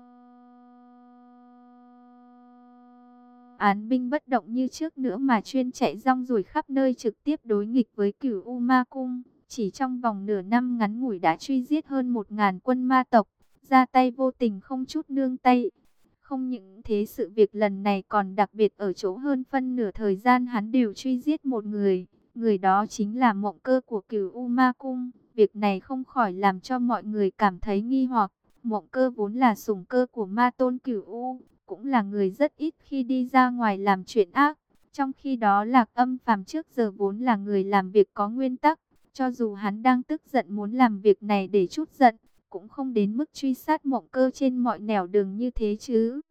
Án binh bất động như trước nữa, mà chuyên chạy rong ruổi khắp nơi, trực tiếp đối nghịch với Cửu U Ma Cung. Chỉ trong vòng nửa năm ngắn ngủi đã truy giết hơn một ngàn quân ma tộc, ra tay vô tình không chút nương tay. Không những thế, sự việc lần này còn đặc biệt ở chỗ hơn phân nửa thời gian hắn đều truy giết một người. Người đó chính là Mộng Cơ của Cửu U Ma Cung. Việc này không khỏi làm cho mọi người cảm thấy nghi hoặc. Mộng Cơ vốn là sủng cơ của Ma Tôn Cửu U, cũng là người rất ít khi đi ra ngoài làm chuyện ác. Trong khi đó Lạc Âm Phàm trước giờ vốn là người làm việc có nguyên tắc. Cho dù hắn đang tức giận muốn làm việc này để trút giận, cũng không đến mức truy sát Mộng Cơ trên mọi nẻo đường như thế chứ.